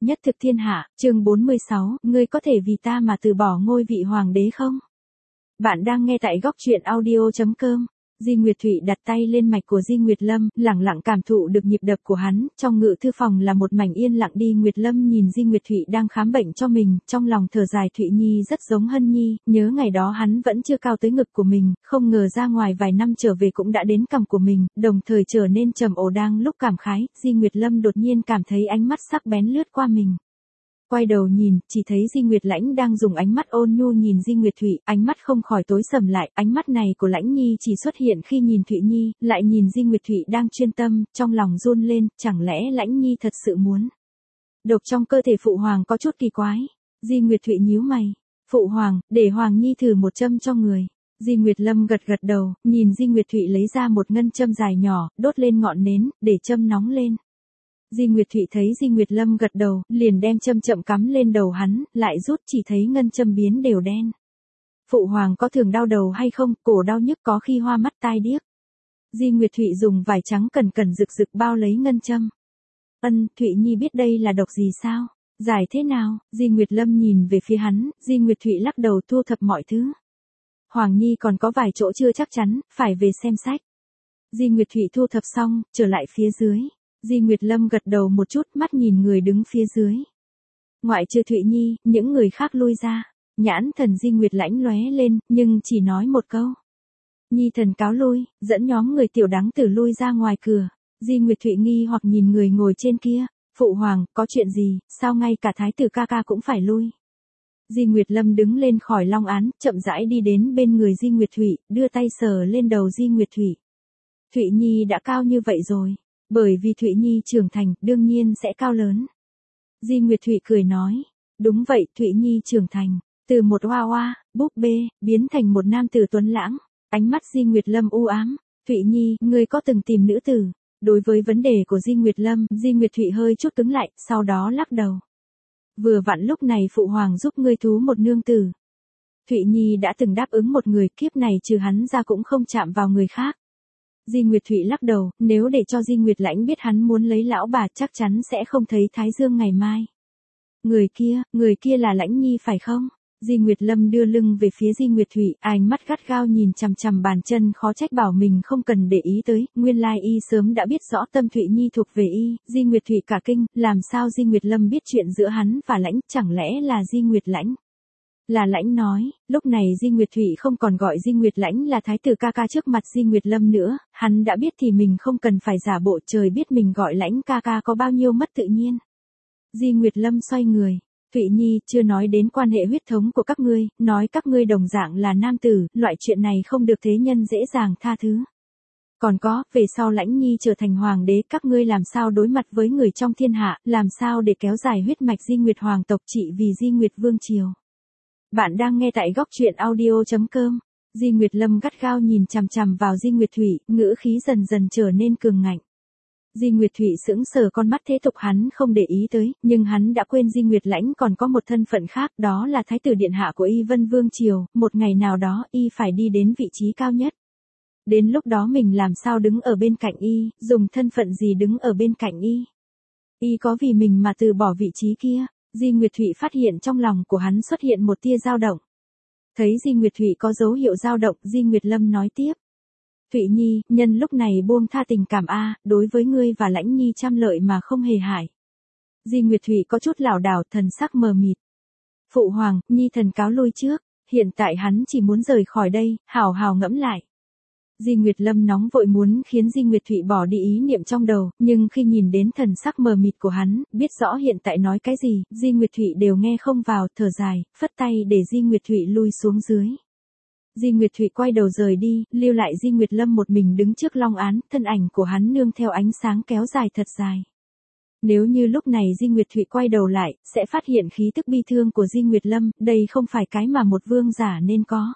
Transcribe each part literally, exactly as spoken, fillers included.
nhất thực thiên hạ, chương bốn mươi sáu, ngươi có thể vì ta mà từ bỏ ngôi vị hoàng đế không? Bạn đang nghe tại góc truyện audio chấm com. Di Nguyệt Thụy đặt tay lên mạch của Di Nguyệt Lâm, lặng lặng cảm thụ được nhịp đập của hắn, trong ngự thư phòng là một mảnh yên lặng. Đi Nguyệt Lâm nhìn Di Nguyệt Thụy đang khám bệnh cho mình, trong lòng thở dài. Thụy Nhi rất giống Hân Nhi, nhớ ngày đó hắn vẫn chưa cao tới ngực của mình, không ngờ ra ngoài vài năm trở về cũng đã đến cằm của mình, đồng thời trở nên trầm ổn. Đang lúc cảm khái, Di Nguyệt Lâm đột nhiên cảm thấy ánh mắt sắc bén lướt qua mình. Quay đầu nhìn, chỉ thấy Di Nguyệt Lãnh đang dùng ánh mắt ôn nhu nhìn Di Nguyệt Thụy, ánh mắt không khỏi tối sầm lại. Ánh mắt này của Lãnh Nhi chỉ xuất hiện khi nhìn Thụy Nhi, lại nhìn Di Nguyệt Thụy đang chuyên tâm, trong lòng run lên, chẳng lẽ Lãnh Nhi thật sự muốn độc trong cơ thể phụ hoàng? Có chút kỳ quái. Di Nguyệt Thụy nhíu mày, phụ hoàng, để Hoàng Nhi thử một châm cho người. Di Nguyệt Lâm gật gật đầu, nhìn Di Nguyệt Thụy lấy ra một ngân châm dài nhỏ, đốt lên ngọn nến, để châm nóng lên. Di Nguyệt Thụy thấy Di Nguyệt Lâm gật đầu, liền đem châm chậm cắm lên đầu hắn, lại rút, chỉ thấy ngân châm biến đều đen. Phụ hoàng có thường đau đầu hay không? Cổ đau nhức, có khi hoa mắt tai điếc. Di Nguyệt Thụy dùng vải trắng cẩn cẩn rực rực bao lấy ngân châm. Ân, Thụy Nhi biết đây là độc gì sao? Giải thế nào? Di Nguyệt Lâm nhìn về phía hắn, Di Nguyệt Thụy lắc đầu thu thập mọi thứ. Hoàng Nhi còn có vài chỗ chưa chắc chắn, phải về xem sách. Di Nguyệt Thụy thu thập xong, trở lại phía dưới. Di Nguyệt Lâm gật đầu một chút, mắt nhìn người đứng phía dưới. Ngoại trừ Thụy Nhi, những người khác lui ra. Nhãn thần Di Nguyệt Lãnh lóe lên, nhưng chỉ nói một câu. Nhi thần cáo lui, dẫn nhóm người tiểu đắng tử lui ra ngoài cửa. Di Nguyệt Thụy nghi hoặc nhìn người ngồi trên kia. Phụ hoàng, có chuyện gì, sao ngay cả thái tử ca ca cũng phải lui? Di Nguyệt Lâm đứng lên khỏi long án, chậm rãi đi đến bên người Di Nguyệt Thụy, đưa tay sờ lên đầu Di Nguyệt Thụy. Thụy Nhi đã cao như vậy rồi. Bởi vì Thụy Nhi trưởng thành, đương nhiên sẽ cao lớn. Di Nguyệt Thụy cười nói. Đúng vậy, Thụy Nhi trưởng thành. Từ một hoa hoa, búp bê, biến thành một nam tử tuấn lãng. Ánh mắt Di Nguyệt Lâm u ám. Thụy Nhi, ngươi có từng tìm nữ tử? Đối với vấn đề của Di Nguyệt Lâm, Di Nguyệt Thụy hơi chút cứng lại, sau đó lắc đầu. Vừa vặn lúc này phụ hoàng giúp ngươi thú một nương tử. Thụy Nhi đã từng đáp ứng một người, kiếp này trừ hắn ra cũng không chạm vào người khác. Di Nguyệt Thụy lắc đầu, nếu để cho Di Nguyệt Lãnh biết hắn muốn lấy lão bà chắc chắn sẽ không thấy Thái Dương ngày mai. Người kia, người kia là Lãnh Nhi phải không? Di Nguyệt Lâm đưa lưng về phía Di Nguyệt Thụy, ánh mắt gắt gao nhìn chằm chằm bàn chân, khó trách bảo mình không cần để ý tới, nguyên lai y sớm đã biết rõ tâm Thụy Nhi thuộc về y. Di Nguyệt Thụy cả kinh, làm sao Di Nguyệt Lâm biết chuyện giữa hắn và Lãnh, chẳng lẽ là Di Nguyệt Lãnh? Là Lãnh nói, lúc này Di Nguyệt Thụy không còn gọi Di Nguyệt Lãnh là thái tử ca ca trước mặt Di Nguyệt Lâm nữa, hắn đã biết thì mình không cần phải giả bộ, trời biết mình gọi Lãnh ca ca có bao nhiêu mất tự nhiên. Di Nguyệt Lâm xoay người, Thụy Nhi, chưa nói đến quan hệ huyết thống của các ngươi, nói các ngươi đồng dạng là nam tử, loại chuyện này không được thế nhân dễ dàng tha thứ. Còn có, về sau Lãnh Nhi trở thành hoàng đế, các ngươi làm sao đối mặt với người trong thiên hạ, làm sao để kéo dài huyết mạch Di Nguyệt hoàng tộc trị vì Di Nguyệt vương triều. Bạn đang nghe tại góc truyện audio chấm com. Di Nguyệt Lâm gắt gao nhìn chằm chằm vào Di Nguyệt Thụy, ngữ khí dần dần trở nên cường ngạnh. Di Nguyệt Thụy sững sờ, con mắt thế tục hắn không để ý tới, nhưng hắn đã quên Di Nguyệt Lãnh còn có một thân phận khác, đó là thái tử điện hạ của Y Vân Vương triều, một ngày nào đó y phải đi đến vị trí cao nhất. Đến lúc đó mình làm sao đứng ở bên cạnh y, dùng thân phận gì đứng ở bên cạnh y? Y có vì mình mà từ bỏ vị trí kia? Di Nguyệt Thụy phát hiện trong lòng của hắn xuất hiện một tia dao động. Thấy Di Nguyệt Thụy có dấu hiệu dao động, Di Nguyệt Lâm nói tiếp. Thụy Nhi, nhân lúc này buông tha tình cảm a, đối với ngươi và Lãnh Nhi trăm lợi mà không hề hại. Di Nguyệt Thụy có chút lảo đảo, thần sắc mờ mịt. Phụ hoàng, Nhi thần cáo lui trước, hiện tại hắn chỉ muốn rời khỏi đây, hào hào ngẫm lại. Di Nguyệt Lâm nóng vội muốn khiến Di Nguyệt Thụy bỏ đi ý niệm trong đầu, nhưng khi nhìn đến thần sắc mờ mịt của hắn, biết rõ hiện tại nói cái gì, Di Nguyệt Thụy đều nghe không vào, thở dài, phất tay để Di Nguyệt Thụy lui xuống dưới. Di Nguyệt Thụy quay đầu rời đi, lưu lại Di Nguyệt Lâm một mình đứng trước long án, thân ảnh của hắn nương theo ánh sáng kéo dài thật dài. Nếu như lúc này Di Nguyệt Thụy quay đầu lại, sẽ phát hiện khí tức bi thương của Di Nguyệt Lâm, đây không phải cái mà một vương giả nên có.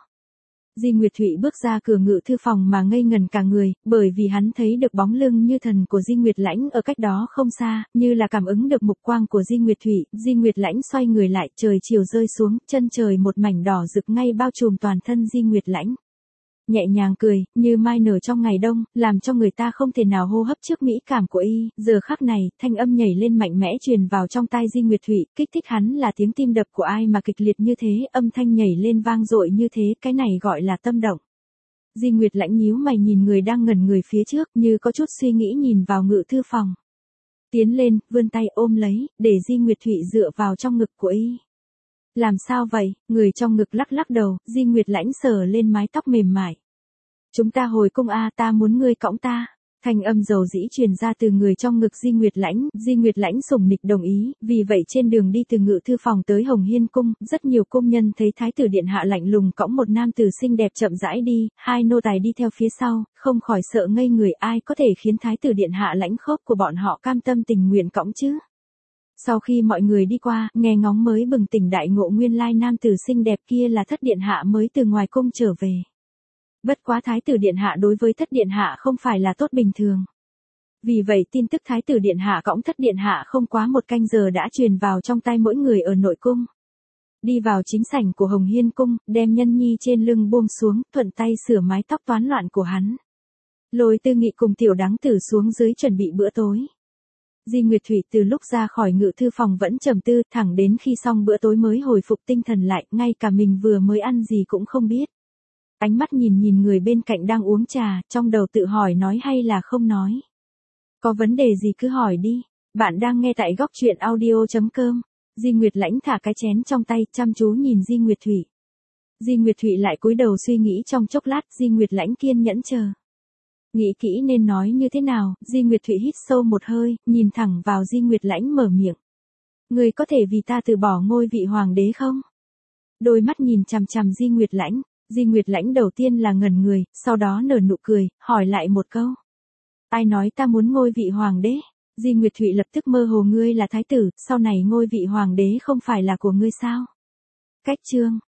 Di Nguyệt Thụy bước ra cửa ngự thư phòng mà ngây ngần cả người, bởi vì hắn thấy được bóng lưng như thần của Di Nguyệt Lãnh ở cách đó không xa, như là cảm ứng được mục quang của Di Nguyệt Thụy. Di Nguyệt Lãnh xoay người lại, trời chiều rơi xuống, chân trời một mảnh đỏ rực ngay bao trùm toàn thân Di Nguyệt Lãnh. nhẹ nhàng cười, như mai nở trong ngày đông, làm cho người ta không thể nào hô hấp trước mỹ cảm của y. Giờ khắc này, thanh âm nhảy lên mạnh mẽ truyền vào trong tai Di Nguyệt Thụy, kích thích hắn là tiếng tim đập của ai mà kịch liệt như thế, âm thanh nhảy lên vang dội như thế, cái này gọi là tâm động. Di Nguyệt Lãnh nhíu mày nhìn người đang ngẩn người phía trước, như có chút suy nghĩ nhìn vào ngự thư phòng. Tiến lên, vươn tay ôm lấy, để Di Nguyệt Thụy dựa vào trong ngực của y. Làm sao vậy? Người trong ngực lắc lắc đầu, Di Nguyệt Lãnh sờ lên mái tóc mềm mại. Chúng ta hồi cung a, ta muốn ngươi cõng ta. Thanh âm dầu dĩ truyền ra từ người trong ngực Di Nguyệt Lãnh, Di Nguyệt Lãnh sủng nịch đồng ý, vì vậy trên đường đi từ ngự thư phòng tới Hồng Hiên cung, rất nhiều công nhân thấy thái tử điện hạ lạnh lùng cõng một nam tử xinh đẹp chậm rãi đi, hai nô tài đi theo phía sau, không khỏi sợ ngây người, ai có thể khiến thái tử điện hạ lãnh khốc của bọn họ cam tâm tình nguyện cõng chứ. Sau khi mọi người đi qua, nghe ngóng mới bừng tỉnh đại ngộ, nguyên lai nam tử xinh đẹp kia là thất điện hạ mới từ ngoài cung trở về. Bất quá thái tử điện hạ đối với thất điện hạ không phải là tốt bình thường. Vì vậy tin tức thái tử điện hạ cõng thất điện hạ không quá một canh giờ đã truyền vào trong tay mỗi người ở nội cung. Đi vào chính sảnh của Hồng Hiên cung, đem Nhân Nhi trên lưng buông xuống, thuận tay sửa mái tóc toán loạn của hắn. Lôi Tư Nghị cùng Tiểu Đắng Tử xuống dưới chuẩn bị bữa tối. Di Nguyệt Thụy từ lúc ra khỏi ngự thư phòng vẫn trầm tư, thẳng đến khi xong bữa tối mới hồi phục tinh thần lại, ngay cả mình vừa mới ăn gì cũng không biết. Ánh mắt nhìn nhìn người bên cạnh đang uống trà, trong đầu tự hỏi nói hay là không nói. Có vấn đề gì cứ hỏi đi. Bạn đang nghe tại góc truyện audio chấm com. Di Nguyệt Lãnh thả cái chén trong tay, chăm chú nhìn Di Nguyệt Thụy. Di Nguyệt Thụy lại cúi đầu suy nghĩ trong chốc lát, Di Nguyệt Lãnh kiên nhẫn chờ. Nghĩ kỹ nên nói như thế nào, Di Nguyệt Thụy hít sâu một hơi, nhìn thẳng vào Di Nguyệt Lãnh mở miệng. Người có thể vì ta từ bỏ ngôi vị hoàng đế không? Đôi mắt nhìn chằm chằm Di Nguyệt Lãnh. Di Nguyệt Lãnh đầu tiên là ngẩn người, sau đó nở nụ cười, hỏi lại một câu. Ai nói ta muốn ngôi vị hoàng đế? Di Nguyệt Thụy lập tức mơ hồ, ngươi là thái tử, sau này ngôi vị hoàng đế không phải là của ngươi sao? Cách chương.